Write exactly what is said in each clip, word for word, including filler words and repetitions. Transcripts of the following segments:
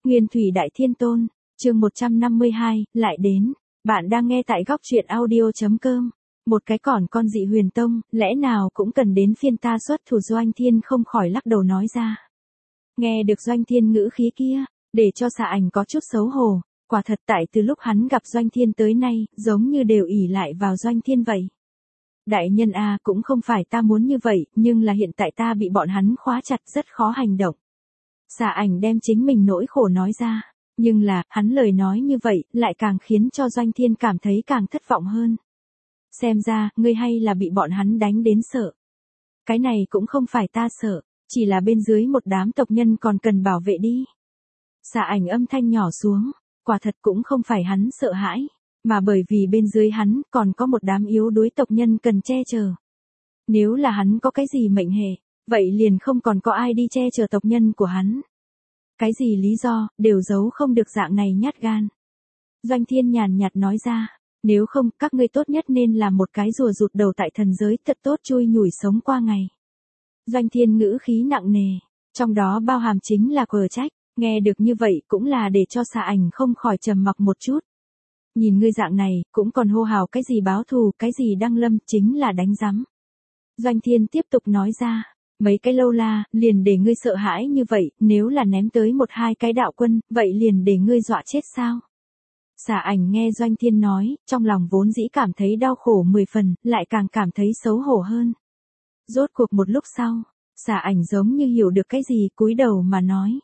Nguyên Thủy Đại Thiên Tôn, chương một trăm năm mươi hai, lại đến. Bạn đang nghe tại góc truyện audio.com. Một cái còn con dị huyền tông, lẽ nào cũng cần đến phiên ta xuất thủ? Doanh Thiên không khỏi lắc đầu nói ra. Nghe được Doanh Thiên ngữ khí kia, để cho Xà Ảnh có chút xấu hổ, quả thật tại từ lúc hắn gặp Doanh Thiên tới nay, giống như đều ỷ lại vào Doanh Thiên vậy. Đại nhân a, cũng không phải ta muốn như vậy, nhưng là hiện tại ta bị bọn hắn khóa chặt rất khó hành động. Xà Ảnh đem chính mình nỗi khổ nói ra, nhưng là, hắn lời nói như vậy, lại càng khiến cho Doanh Thiên cảm thấy càng thất vọng hơn. Xem ra, ngươi hay là bị bọn hắn đánh đến sợ. Cái này cũng không phải ta sợ, chỉ là bên dưới một đám tộc nhân còn cần bảo vệ đi. Xà Ảnh âm thanh nhỏ xuống, quả thật cũng không phải hắn sợ hãi, mà bởi vì bên dưới hắn còn có một đám yếu đuối tộc nhân cần che chở. Nếu là hắn có cái gì mệnh hệ, vậy liền không còn có ai đi che chở tộc nhân của hắn. Cái gì lý do, đều giấu không được dạng này nhát gan. Doanh Thiên nhàn nhạt nói ra, nếu không, các ngươi tốt nhất nên làm một cái rùa rụt đầu tại thần giới, thật tốt chui nhủi sống qua ngày. Doanh Thiên ngữ khí nặng nề, trong đó bao hàm chính là cờ trách, nghe được như vậy cũng là để cho Xà Ảnh không khỏi trầm mặc một chút. Nhìn ngươi dạng này, cũng còn hô hào cái gì báo thù, cái gì đăng lâm, chính là đánh rắm. Doanh Thiên tiếp tục nói ra, mấy cái lâu la, liền để ngươi sợ hãi như vậy, nếu là ném tới một hai cái đạo quân, vậy liền để ngươi dọa chết sao? Xà Ảnh nghe Doanh Thiên nói, trong lòng vốn dĩ cảm thấy đau khổ mười phần, lại càng cảm thấy xấu hổ hơn. Rốt cuộc một lúc sau, Xà Ảnh giống như hiểu được cái gì, cúi đầu mà nói.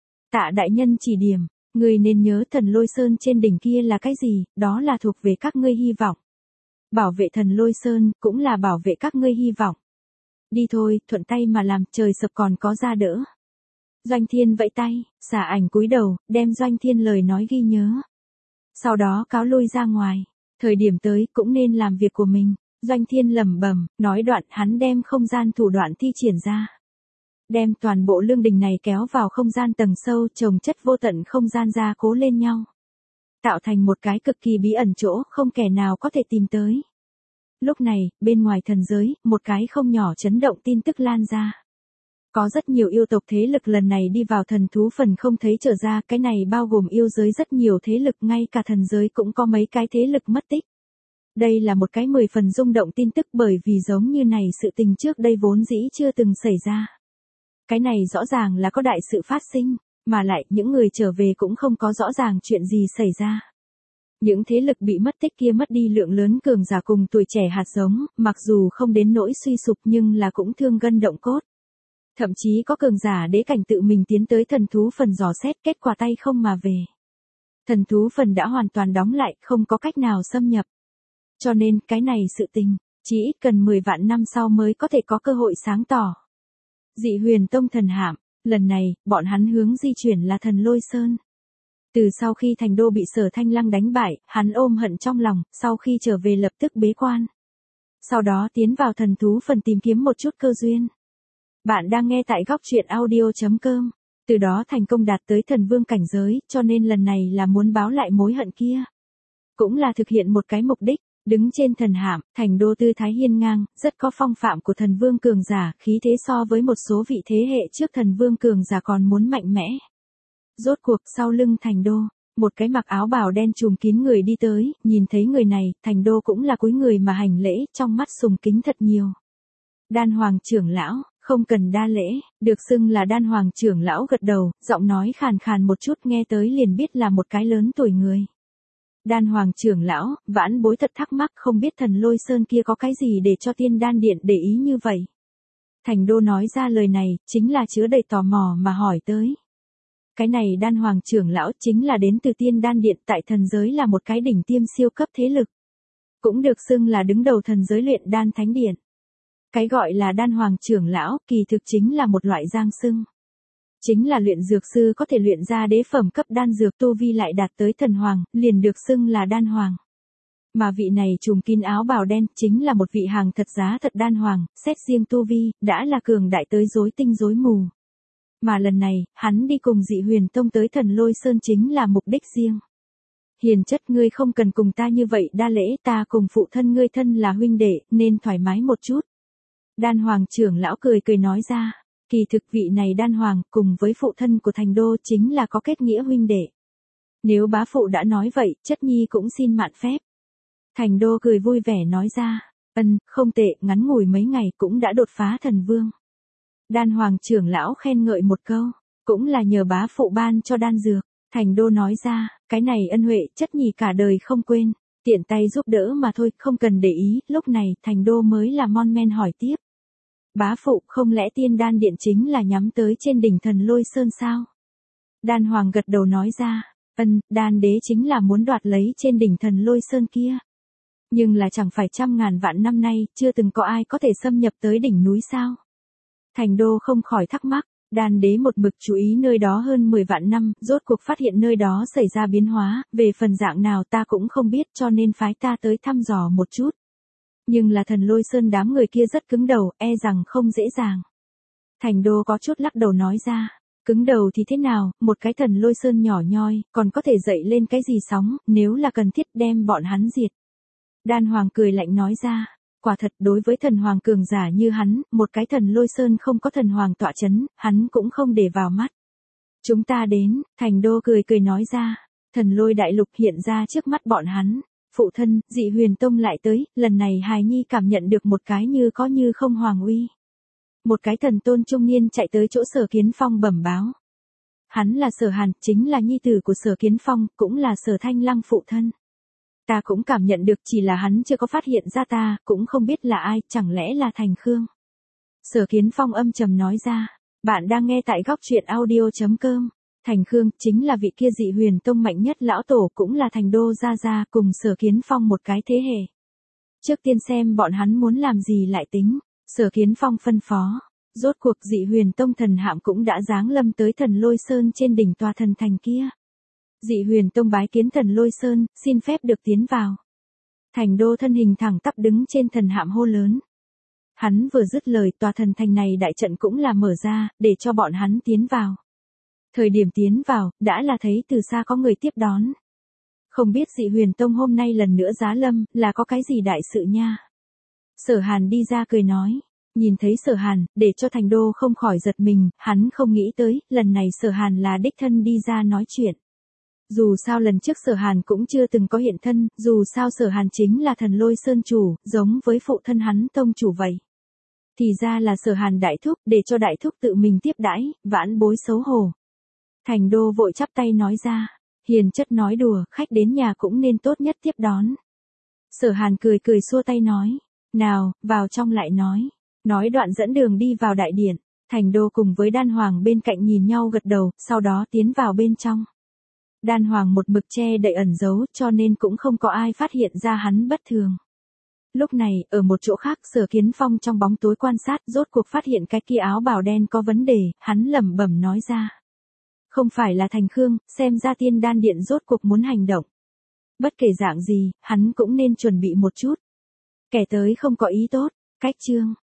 Tạ đại nhân chỉ điểm, ngươi nên nhớ thần lôi sơn trên đỉnh kia là cái gì, đó là thuộc về các ngươi hy vọng. Bảo vệ thần lôi sơn, cũng là bảo vệ các ngươi hy vọng. Đi thôi, thuận tay mà làm, trời sập còn có ra đỡ. Doanh Thiên vẫy tay, Xà Ảnh cúi đầu, đem Doanh Thiên lời nói ghi nhớ. Sau đó cáo lui ra ngoài, thời điểm tới cũng nên làm việc của mình. Doanh Thiên lẩm bẩm, nói đoạn hắn đem không gian thủ đoạn thi triển ra. Đem toàn bộ lương đình này kéo vào không gian tầng sâu, chồng chất vô tận không gian ra cố lên nhau. Tạo thành một cái cực kỳ bí ẩn chỗ, không kẻ nào có thể tìm tới. Lúc này, bên ngoài thần giới, một cái không nhỏ chấn động tin tức lan ra. Có rất nhiều yêu tộc thế lực lần này đi vào thần thú phần không thấy trở ra, cái này bao gồm yêu giới rất nhiều thế lực, ngay cả thần giới cũng có mấy cái thế lực mất tích. Đây là một cái mười phần rung động tin tức, bởi vì giống như này sự tình trước đây vốn dĩ chưa từng xảy ra. Cái này rõ ràng là có đại sự phát sinh, mà lại những người trở về cũng không có rõ ràng chuyện gì xảy ra. Những thế lực bị mất tích kia mất đi lượng lớn cường giả cùng tuổi trẻ hạt giống, mặc dù không đến nỗi suy sụp nhưng là cũng thương gân động cốt. Thậm chí có cường giả đế cảnh tự mình tiến tới thần thú phần dò xét, kết quả tay không mà về. Thần thú phần đã hoàn toàn đóng lại, không có cách nào xâm nhập. Cho nên, cái này sự tình, chỉ ít cần mười vạn năm sau mới có thể có cơ hội sáng tỏ. Dị huyền tông thần hạm, lần này, bọn hắn hướng di chuyển là thần lôi sơn. Từ sau khi thành đô bị Sở Thanh Lăng đánh bại, hắn ôm hận trong lòng, sau khi trở về lập tức bế quan. Sau đó tiến vào thần thú phần tìm kiếm một chút cơ duyên. Bạn đang nghe tại góc truyện audio.com, từ đó thành công đạt tới thần vương cảnh giới, cho nên lần này là muốn báo lại mối hận kia. Cũng là thực hiện một cái mục đích, đứng trên thần hạm, thành đô tư thái hiên ngang, rất có phong phạm của thần vương cường giả, khí thế so với một số vị thế hệ trước thần vương cường giả còn muốn mạnh mẽ. Rốt cuộc sau lưng thành đô, một cái mặc áo bào đen trùm kín người đi tới, nhìn thấy người này, thành đô cũng là cúi người mà hành lễ, trong mắt sùng kính thật nhiều. Đan Hoàng trưởng lão, không cần đa lễ, được xưng là Đan Hoàng trưởng lão gật đầu, giọng nói khàn khàn một chút, nghe tới liền biết là một cái lớn tuổi người. Đan Hoàng trưởng lão, vãn bối thật thắc mắc, không biết thần lôi sơn kia có cái gì để cho Tiên Đan Điện để ý như vậy. Thành đô nói ra lời này, chính là chứa đầy tò mò mà hỏi tới. Cái này Đan Hoàng trưởng lão chính là đến từ Tiên Đan Điện, tại thần giới là một cái đỉnh tiêm siêu cấp thế lực. Cũng được xưng là đứng đầu thần giới luyện đan thánh điện. Cái gọi là Đan Hoàng trưởng lão, kỳ thực chính là một loại giang xưng. Chính là luyện dược sư có thể luyện ra đế phẩm cấp đan dược, tu vi lại đạt tới thần hoàng, liền được xưng là đan hoàng. Mà vị này trùm kín áo bào đen, chính là một vị hàng thật giá thật đan hoàng, xét riêng tu vi, đã là cường đại tới rối tinh rối mù. Mà lần này, hắn đi cùng dị huyền tông tới thần lôi sơn chính là mục đích riêng. Hiền chất, ngươi không cần cùng ta như vậy đa lễ, ta cùng phụ thân ngươi thân là huynh đệ, nên thoải mái một chút. Đan Hoàng trưởng lão cười cười nói ra. Kỳ thực vị này đan hoàng cùng với phụ thân của Thành Đô chính là có kết nghĩa huynh đệ. Nếu bá phụ đã nói vậy, chất nhi cũng xin mạn phép. Thành Đô cười vui vẻ nói ra, ân, không tệ, ngắn ngủi mấy ngày cũng đã đột phá thần vương. Đan hoàng trưởng lão khen ngợi một câu, cũng là nhờ bá phụ ban cho đan dược. Thành Đô nói ra, cái này ân huệ chất nhi cả đời không quên, tiện tay giúp đỡ mà thôi, không cần để ý. Lúc này Thành Đô mới là mon men hỏi tiếp. Bá phụ, không lẽ tiên đan điện chính là nhắm tới trên đỉnh Thần Lôi Sơn sao? Đan hoàng gật đầu nói ra, ân, đan đế chính là muốn đoạt lấy trên đỉnh Thần Lôi Sơn kia. Nhưng là chẳng phải trăm ngàn vạn năm nay, chưa từng có ai có thể xâm nhập tới đỉnh núi sao? Thành Đô không khỏi thắc mắc, đan đế một mực chú ý nơi đó hơn mười vạn năm, rốt cuộc phát hiện nơi đó xảy ra biến hóa, về phần dạng nào ta cũng không biết cho nên phái ta tới thăm dò một chút. Nhưng là Thần Lôi Sơn đám người kia rất cứng đầu, e rằng không dễ dàng. Thành Đô có chút lắc đầu nói ra, cứng đầu thì thế nào, một cái Thần Lôi Sơn nhỏ nhoi, còn có thể dậy lên cái gì sóng, nếu là cần thiết đem bọn hắn diệt. Đan hoàng cười lạnh nói ra, quả thật đối với thần hoàng cường giả như hắn, một cái Thần Lôi Sơn không có thần hoàng tọa chấn, hắn cũng không để vào mắt. Chúng ta đến, Thành Đô cười cười nói ra, Thần Lôi đại lục hiện ra trước mắt bọn hắn. Phụ thân, Dị Huyền Tông lại tới, lần này hài nhi cảm nhận được một cái như có như không hoàng uy. Một cái thần tôn trung niên chạy tới chỗ Sở Kiến Phong bẩm báo. Hắn là Sở Hàn, chính là nhi tử của Sở Kiến Phong, cũng là Sở Thanh Lăng phụ thân. Ta cũng cảm nhận được, chỉ là hắn chưa có phát hiện ra ta, cũng không biết là ai, chẳng lẽ là Thành Khương. Sở Kiến Phong âm trầm nói ra, bạn đang nghe tại góc truyện audio chấm com. Thành Khương chính là vị kia Dị Huyền Tông mạnh nhất lão tổ, cũng là Thành Đô gia gia cùng Sở Kiến Phong một cái thế hệ. Trước tiên xem bọn hắn muốn làm gì lại tính. Sở Kiến Phong phân phó. Rốt cuộc Dị Huyền Tông thần hạm cũng đã giáng lâm tới Thần Lôi Sơn trên đỉnh tòa thần thành kia. Dị Huyền Tông bái kiến Thần Lôi Sơn, xin phép được tiến vào. Thành Đô thân hình thẳng tắp đứng trên thần hạm hô lớn. Hắn vừa dứt lời, tòa thần thành này đại trận cũng là mở ra, để cho bọn hắn tiến vào. Thời điểm tiến vào, đã là thấy từ xa có người tiếp đón. Không biết Dị Huyền Tông hôm nay lần nữa giá lâm, là có cái gì đại sự nha. Sở Hàn đi ra cười nói. Nhìn thấy Sở Hàn, để cho Thành Đô không khỏi giật mình, hắn không nghĩ tới, lần này Sở Hàn là đích thân đi ra nói chuyện. Dù sao lần trước Sở Hàn cũng chưa từng có hiện thân, dù sao Sở Hàn chính là Thần Lôi Sơn chủ, giống với phụ thân hắn tông chủ vậy. Thì ra là Sở Hàn đại thúc, để cho đại thúc tự mình tiếp đãi, vãn bối xấu hổ. Thành Đô vội chắp tay nói ra, hiền chất nói đùa, khách đến nhà cũng nên tốt nhất tiếp đón. Sở Hàn cười cười xua tay nói, nào, vào trong lại nói. Nói đoạn dẫn đường đi vào đại điện, Thành Đô cùng với Đan Hoàng bên cạnh nhìn nhau gật đầu, sau đó tiến vào bên trong. Đan Hoàng một mực che đậy ẩn giấu, cho nên cũng không có ai phát hiện ra hắn bất thường. Lúc này, ở một chỗ khác, Sở Kiến Phong trong bóng tối quan sát, rốt cuộc phát hiện cái kia áo bào đen có vấn đề, hắn lẩm bẩm nói ra. Không phải là Thành Khương, xem ra tiên đan điện rốt cuộc muốn hành động. Bất kể dạng gì, hắn cũng nên chuẩn bị một chút. Kẻ tới không có ý tốt, cách chương.